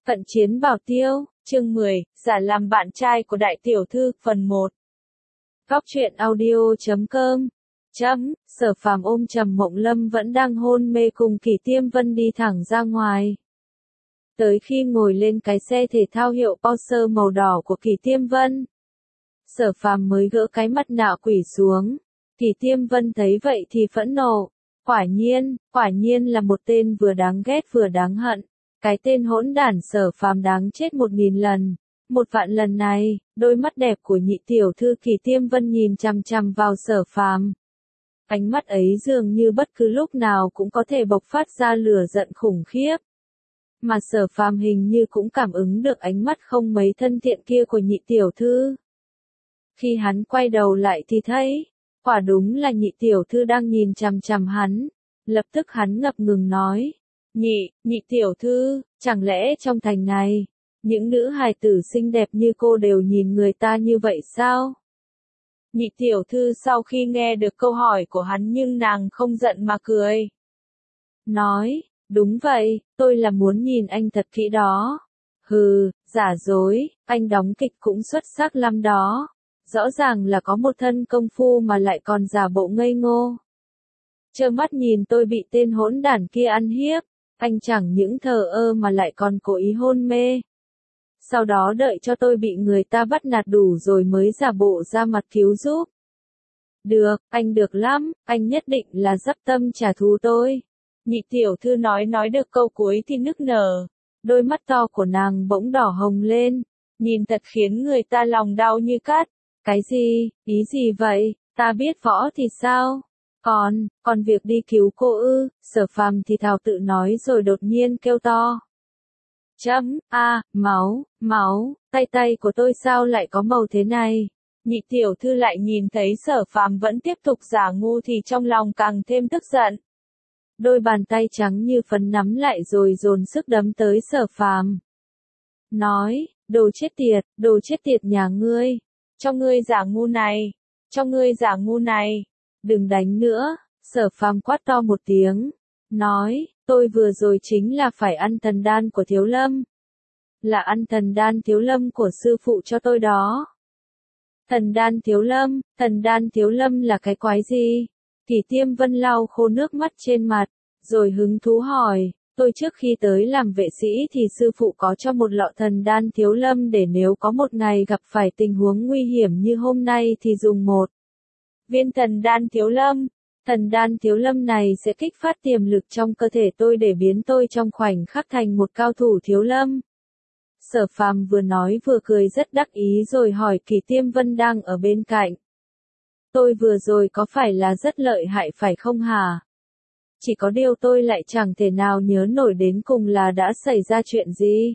Cận chiến bảo tiêu, chương 10, giả làm bạn trai của đại tiểu thư, phần 1. Góc truyện audio.com. Sở Phàm ôm Trầm Mộng Lâm vẫn đang hôn mê cùng Kỷ Tiêm Vân đi thẳng ra ngoài. Tới khi ngồi lên cái xe thể thao hiệu Porsche màu đỏ của Kỷ Tiêm Vân, Sở Phàm mới gỡ cái mặt nạ quỷ xuống. Kỷ Tiêm Vân thấy vậy thì phẫn nộ. Quả nhiên là một tên vừa đáng ghét vừa đáng hận. Cái tên hỗn đản Sở Phàm đáng chết 1000 lần. 1 vạn lần này, đôi mắt đẹp của nhị tiểu thư Kỷ Tiêm Vân nhìn chằm chằm vào Sở Phàm. Ánh mắt ấy dường như bất cứ lúc nào cũng có thể bộc phát ra lửa giận khủng khiếp. Mà Sở Phàm hình như cũng cảm ứng được ánh mắt không mấy thân thiện kia của nhị tiểu thư. Khi hắn quay đầu lại thì thấy, quả đúng là nhị tiểu thư đang nhìn chằm chằm hắn. Lập tức hắn ngập ngừng nói, nhị tiểu thư, chẳng lẽ trong thành này, những nữ hài tử xinh đẹp như cô đều nhìn người ta như vậy sao? Nhị tiểu thư sau khi nghe được câu hỏi của hắn nhưng nàng không giận mà cười. Nói, đúng vậy, tôi là muốn nhìn anh thật kỹ đó. Hừ, giả dối, anh đóng kịch cũng xuất sắc lắm đó. Rõ ràng là có một thân công phu mà lại còn giả bộ ngây ngô. Trơ mắt nhìn tôi bị tên hỗn đản kia ăn hiếp, anh chẳng những thờ ơ mà lại còn cố ý hôn mê. Sau đó đợi cho tôi bị người ta bắt nạt đủ rồi mới giả bộ ra mặt cứu giúp. Được, anh được lắm, anh nhất định là dắp tâm trả thù tôi. Nhị tiểu thư nói được câu cuối thì nức nở. Đôi mắt to của nàng bỗng đỏ hồng lên, nhìn thật khiến người ta lòng đau như cắt. Cái gì, ý gì vậy, ta biết võ thì sao? Còn việc đi cứu cô ư? Sở Phàm thì thào tự nói rồi đột nhiên kêu to. Máu, tay của tôi sao lại có màu thế này? Nhị tiểu thư lại nhìn thấy Sở Phàm vẫn tiếp tục giả ngu thì trong lòng càng thêm tức giận. Đôi bàn tay trắng như phấn nắm lại rồi dồn sức đấm tới Sở Phàm. Nói, đồ chết tiệt nhà ngươi. Cho ngươi giả ngu này. Đừng đánh nữa, Sở Phàm quát to một tiếng. Nói, tôi vừa rồi chính là phải ăn thần đan của Thiếu Lâm. Là ăn thần đan Thiếu Lâm của sư phụ cho tôi đó. Thần đan Thiếu Lâm là cái quái gì? Kỷ Tiêm Vân lau khô nước mắt trên mặt, rồi hứng thú hỏi. Tôi trước khi tới làm vệ sĩ thì sư phụ có cho một lọ thần đan Thiếu Lâm để nếu có một ngày gặp phải tình huống nguy hiểm như hôm nay thì dùng 1 viên thần đan Thiếu Lâm. Thần đan Thiếu Lâm này sẽ kích phát tiềm lực trong cơ thể tôi để biến tôi trong khoảnh khắc thành một cao thủ Thiếu Lâm. Sở Phàm vừa nói vừa cười rất đắc ý rồi hỏi Kỷ Tiêm Vân đang ở bên cạnh. Tôi vừa rồi có phải là rất lợi hại phải không hả? Chỉ có điều tôi lại chẳng thể nào nhớ nổi đến cùng là đã xảy ra chuyện gì.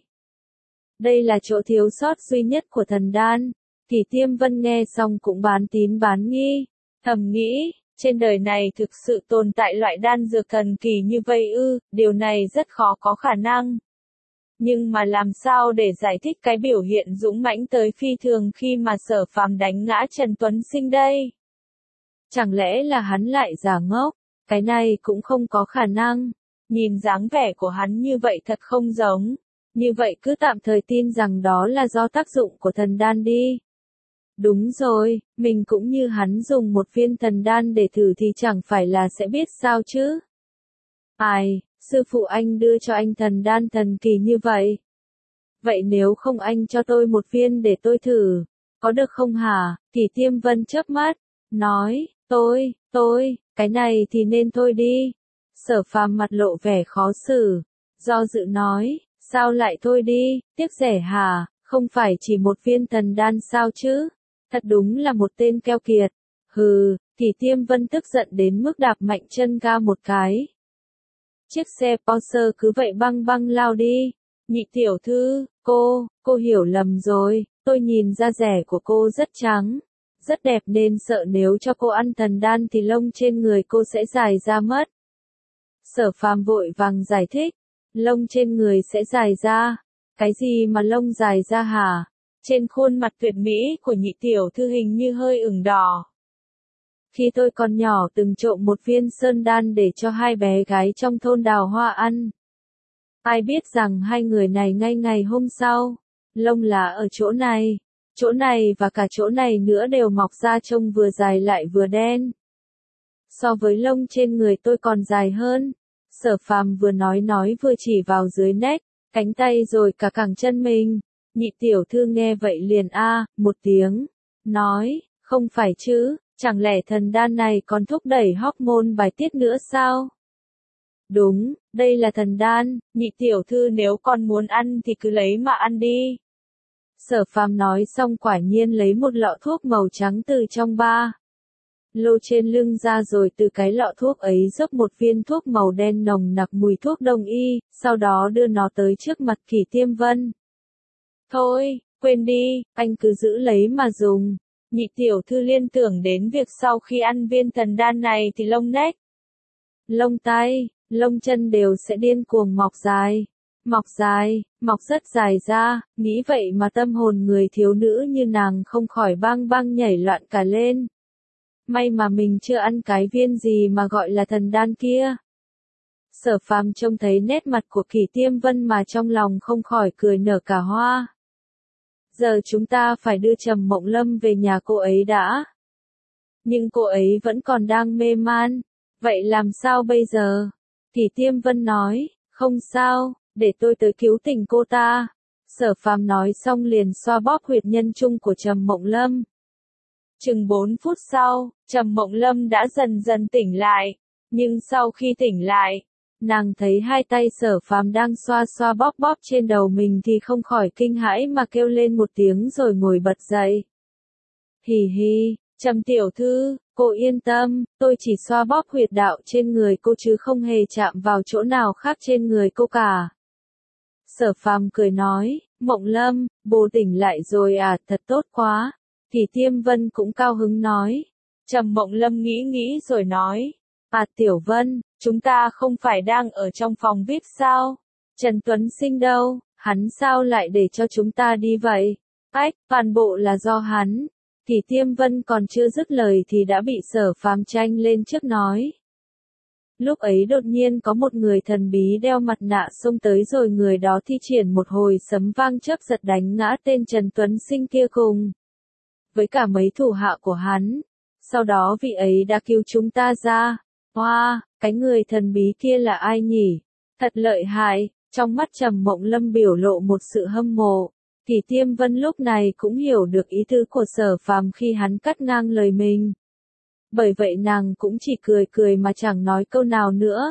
Đây là chỗ thiếu sót duy nhất của thần đan. Kỷ Tiêm Vân nghe xong cũng bán tín bán nghi, thầm nghĩ, trên đời này thực sự tồn tại loại đan dược thần kỳ như vậy ư? Điều này rất khó có khả năng. Nhưng mà làm sao để giải thích cái biểu hiện dũng mãnh tới phi thường khi mà Sở Phàm đánh ngã Trần Tuấn Sinh đây? Chẳng lẽ là hắn lại giả ngốc? Cái này cũng không có khả năng. Nhìn dáng vẻ của hắn như vậy thật không giống. Như vậy cứ tạm thời tin rằng đó là do tác dụng của thần đan đi. Đúng rồi, mình cũng như hắn dùng 1 viên thần đan để thử thì chẳng phải là sẽ biết sao chứ? Ai, sư phụ anh đưa cho anh thần đan thần kỳ như vậy. Vậy nếu không anh cho tôi 1 viên để tôi thử, có được không hả? Kỷ Tiêm Vân chớp mắt, nói, tôi, cái này thì nên thôi đi. Sở Phàm mặt lộ vẻ khó xử, do dự nói, sao lại thôi đi, tiếc rẻ hả, không phải chỉ 1 viên thần đan sao chứ? Thật đúng là một tên keo kiệt. Hừ, Kỷ Tiêm Vân tức giận đến mức đạp mạnh chân ga một cái. Chiếc xe Porsche cứ vậy băng băng lao đi. Nhị tiểu thư, cô hiểu lầm rồi, tôi nhìn da rẻ của cô rất trắng, rất đẹp nên sợ nếu cho cô ăn thần đan thì lông trên người cô sẽ dài ra mất. Sở Phàm vội vàng giải thích, lông trên người sẽ dài ra, cái gì mà lông dài ra hả? Trên khuôn mặt tuyệt mỹ của nhị tiểu thư hình như hơi ửng đỏ. Khi tôi còn nhỏ từng trộm 1 viên sơn đan để cho 2 bé gái trong thôn Đào Hoa ăn. Ai biết rằng hai người này ngay ngày hôm sau, lông lá ở chỗ này và cả chỗ này nữa đều mọc ra trông vừa dài lại vừa đen. So với lông trên người tôi còn dài hơn. Sở Phàm vừa nói vừa chỉ vào dưới nách, cánh tay rồi cả cẳng chân mình. Nhị tiểu thư nghe vậy liền một tiếng, nói, không phải chứ, chẳng lẽ thần đan này còn thúc đẩy hormone bài tiết nữa sao? Đúng, đây là thần đan, nhị tiểu thư nếu con muốn ăn thì cứ lấy mà ăn đi. Sở Phàm nói xong quả nhiên lấy một lọ thuốc màu trắng từ trong ba lô trên lưng ra, rồi từ cái lọ thuốc ấy dốc một viên thuốc màu đen nồng nặc mùi thuốc đông y, sau đó đưa nó tới trước mặt Kỷ Tiêm Vân. Thôi, quên đi, anh cứ giữ lấy mà dùng. Nhị tiểu thư liên tưởng đến việc sau khi ăn viên thần đan này thì lông nách, lông tay, lông chân đều sẽ điên cuồng mọc rất dài ra, nghĩ vậy mà tâm hồn người thiếu nữ như nàng không khỏi bang bang nhảy loạn cả lên. May mà mình chưa ăn cái viên gì mà gọi là thần đan kia. Sở Phàm trông thấy nét mặt của Kỷ Tiêm Vân mà trong lòng không khỏi cười nở cả hoa. Giờ chúng ta phải đưa Trầm Mộng Lâm về nhà cô ấy đã. Nhưng cô ấy vẫn còn đang mê man. Vậy làm sao bây giờ? Kỷ Tiêm Vân nói, không sao, để tôi tới cứu tỉnh cô ta. Sở Phàm nói xong liền xoa bóp huyệt nhân trung của Trầm Mộng Lâm. Chừng 4 phút sau, Trầm Mộng Lâm đã dần dần tỉnh lại. Nhưng sau khi tỉnh lại, nàng thấy hai tay Sở Phàm đang xoa xoa bóp bóp trên đầu mình thì không khỏi kinh hãi mà kêu lên một tiếng rồi ngồi bật dậy. Hì hì, Trầm tiểu thư, cô yên tâm, tôi chỉ xoa bóp huyệt đạo trên người cô chứ không hề chạm vào chỗ nào khác trên người cô cả. Sở Phàm cười nói, Mộng Lâm, bồ tỉnh lại rồi à, thật tốt quá. Kỷ Tiêm Vân cũng cao hứng nói. Trầm Mộng Lâm nghĩ rồi nói, Tiểu Vân, chúng ta không phải đang ở trong phòng VIP sao? Trần Tuấn Sinh đâu, hắn sao lại để cho chúng ta đi vậy? Toàn bộ là do hắn. Kỷ Tiêm Vân còn chưa dứt lời thì đã bị Sở Phàm tranh lên trước nói. Lúc ấy đột nhiên có một người thần bí đeo mặt nạ xông tới, rồi người đó thi triển một hồi sấm vang chớp giật đánh ngã tên Trần Tuấn Sinh kia cùng với cả mấy thủ hạ của hắn. Sau đó vị ấy đã cứu chúng ta ra. Wow, cái người thần bí kia là ai nhỉ? Thật lợi hại. Trong mắt Trầm Mộng Lâm biểu lộ một sự hâm mộ. Kỷ Tiêm Vân lúc này cũng hiểu được ý tứ của Sở Phàm khi hắn cắt ngang lời mình. Bởi vậy nàng cũng chỉ cười mà chẳng nói câu nào nữa.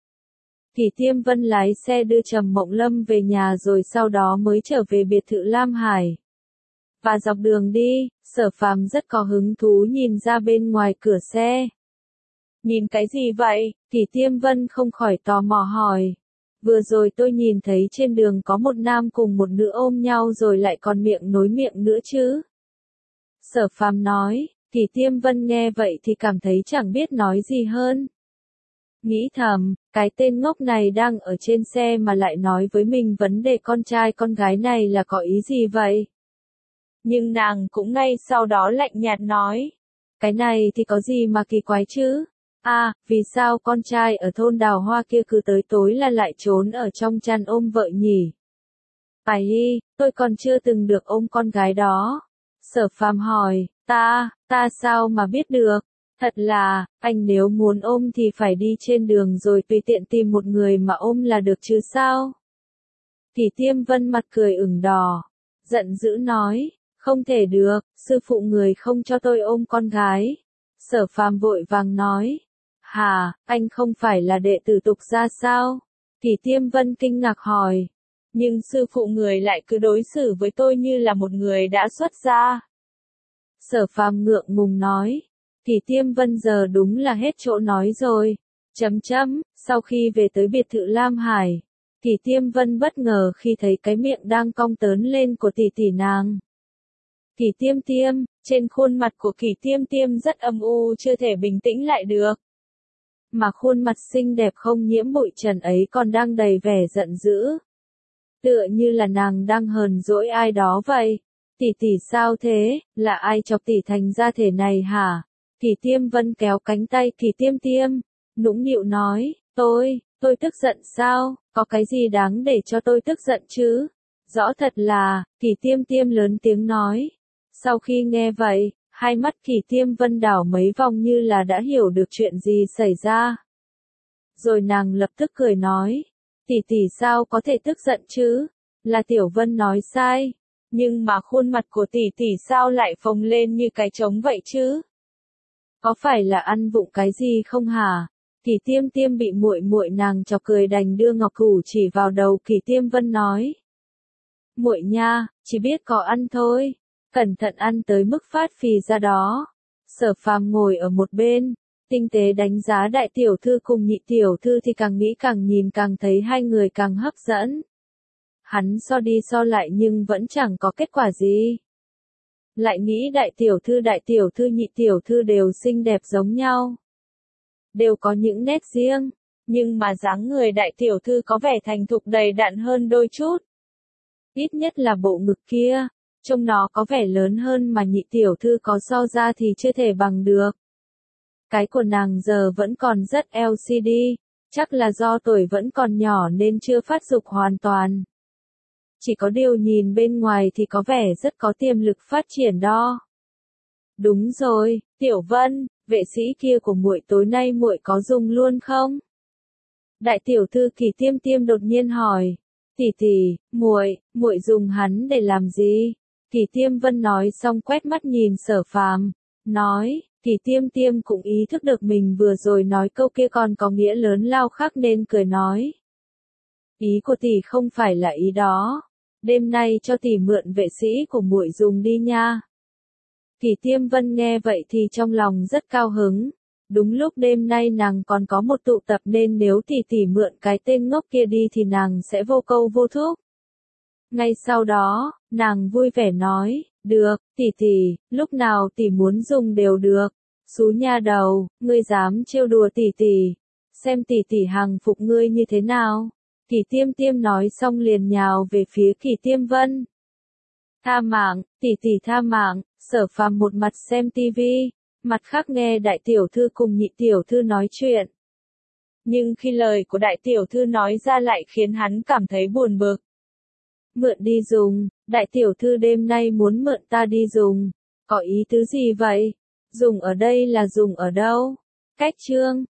Kỷ Tiêm Vân lái xe đưa Trầm Mộng Lâm về nhà rồi sau đó mới trở về biệt thự Lam Hải. Và dọc đường đi, Sở Phàm rất có hứng thú nhìn ra bên ngoài cửa xe. Nhìn cái gì vậy? Kỷ Tiêm Vân không khỏi tò mò hỏi. Vừa rồi tôi nhìn thấy trên đường có một nam cùng một nữ ôm nhau rồi lại còn miệng nối miệng nữa chứ. Sở Phàm nói. Kỷ Tiêm Vân nghe vậy thì cảm thấy chẳng biết nói gì hơn. Nghĩ thầm, cái tên ngốc này đang ở trên xe mà lại nói với mình vấn đề con trai con gái này là có ý gì vậy? Nhưng nàng cũng ngay sau đó lạnh nhạt nói. Cái này thì có gì mà kỳ quái chứ? Vì sao con trai ở thôn Đào Hoa kia cứ tới tối là lại trốn ở trong chăn ôm vợ nhỉ? Tôi còn chưa từng được ôm con gái đó. Sở Phàm hỏi, ta sao mà biết được? Thật là, anh nếu muốn ôm thì phải đi trên đường rồi tùy tiện tìm một người mà ôm là được chứ sao? Kỷ Tiêm Vân mặt cười ửng đỏ, giận dữ nói, không thể được, sư phụ người không cho tôi ôm con gái. Sở Phàm vội vàng nói, hả, anh không phải là đệ tử Tục gia sao? Kỷ Tiêm Vân kinh ngạc hỏi, nhưng sư phụ người lại cứ đối xử với tôi như là một người đã xuất gia. Sở Phàm ngượng ngùng nói, Kỷ Tiêm Vân giờ đúng là hết chỗ nói rồi. Sau khi về tới biệt thự Lam Hải, Kỷ Tiêm Vân bất ngờ khi thấy cái miệng đang cong tớn lên của tỷ tỷ nàng. Kỷ Tiêm Tiêm, trên khuôn mặt của Kỷ Tiêm Tiêm rất âm u chưa thể bình tĩnh lại được. Mà khuôn mặt xinh đẹp không nhiễm bụi trần ấy còn đang đầy vẻ giận dữ. Tựa như là nàng đang hờn dỗi ai đó vậy. Tỷ sao thế, là ai chọc tỷ thành ra thể này hả? Kỷ Tiêm Vân kéo cánh tay Kỷ Tiêm Tiêm, nũng nịu nói, tôi Tôi tức giận sao, có cái gì đáng để cho tôi tức giận chứ? Rõ thật là, Kỷ Tiêm Tiêm lớn tiếng nói. Sau khi nghe vậy, hai mắt Kỷ Tiêm Vân đảo mấy vòng như là đã hiểu được chuyện gì xảy ra. Rồi nàng lập tức cười nói, tỷ tỷ sao có thể tức giận chứ? Là Tiểu Vân nói sai, nhưng mà khuôn mặt của tỷ tỷ sao lại phồng lên như cái trống vậy chứ? Có phải là ăn vụng cái gì không hả? Kỷ Tiêm Tiêm bị muội muội nàng chọc cười đành đưa ngọc thủ chỉ vào đầu Kỷ Tiêm Vân nói. Muội nha, chỉ biết có ăn thôi, cẩn thận ăn tới mức phát phì ra đó. Sở Phàm ngồi ở một bên, tinh tế đánh giá đại tiểu thư cùng nhị tiểu thư thì càng nghĩ càng nhìn càng thấy hai người càng hấp dẫn. Hắn so đi so lại nhưng vẫn chẳng có kết quả gì. Lại nghĩ đại tiểu thư nhị tiểu thư đều xinh đẹp giống nhau. Đều có những nét riêng, nhưng mà dáng người đại tiểu thư có vẻ thành thục đầy đặn hơn đôi chút. Ít nhất là bộ ngực kia, trông nó có vẻ lớn hơn mà nhị tiểu thư có so ra thì chưa thể bằng được. Cái của nàng giờ vẫn còn rất LCD, chắc là do tuổi vẫn còn nhỏ nên chưa phát dục hoàn toàn. Chỉ có điều nhìn bên ngoài thì có vẻ rất có tiềm lực phát triển đó. Đúng rồi, Tiểu Vân, vệ sĩ kia của muội tối nay muội có dùng luôn không? Đại tiểu thư Kỷ Tiêm Tiêm đột nhiên hỏi. Tỷ tỷ, muội dùng hắn để làm gì? Kỷ Tiêm Vân nói xong quét mắt nhìn Sở Phàm, nói, Kỷ Tiêm Tiêm cũng ý thức được mình vừa rồi nói câu kia còn có nghĩa lớn lao khác nên cười nói. Ý của tỷ không phải là ý đó. Đêm nay cho tỷ mượn vệ sĩ của muội dùng đi nha. Kỷ Tiêm Vân nghe vậy thì trong lòng rất cao hứng. Đúng lúc đêm nay nàng còn có một tụ tập nên nếu tỷ tỷ mượn cái tên ngốc kia đi thì nàng sẽ vô câu vô thúc. Ngay sau đó, nàng vui vẻ nói, được, tỷ tỷ, lúc nào tỷ muốn dùng đều được. Xú nha đầu, ngươi dám trêu đùa tỷ tỷ, xem tỷ tỷ hàng phục ngươi như thế nào. Kỷ Tiêm Tiêm nói xong liền nhào về phía Kỷ Tiêm Vân. Tha mạng, tỷ tỷ tha mạng. Sở Phàm một mặt xem tivi, mặt khác nghe đại tiểu thư cùng nhị tiểu thư nói chuyện. Nhưng khi lời của đại tiểu thư nói ra lại khiến hắn cảm thấy buồn bực. Mượn đi dùng, đại tiểu thư đêm nay muốn mượn ta đi dùng. Có ý tứ gì vậy? Dùng ở đây là dùng ở đâu? Cách chương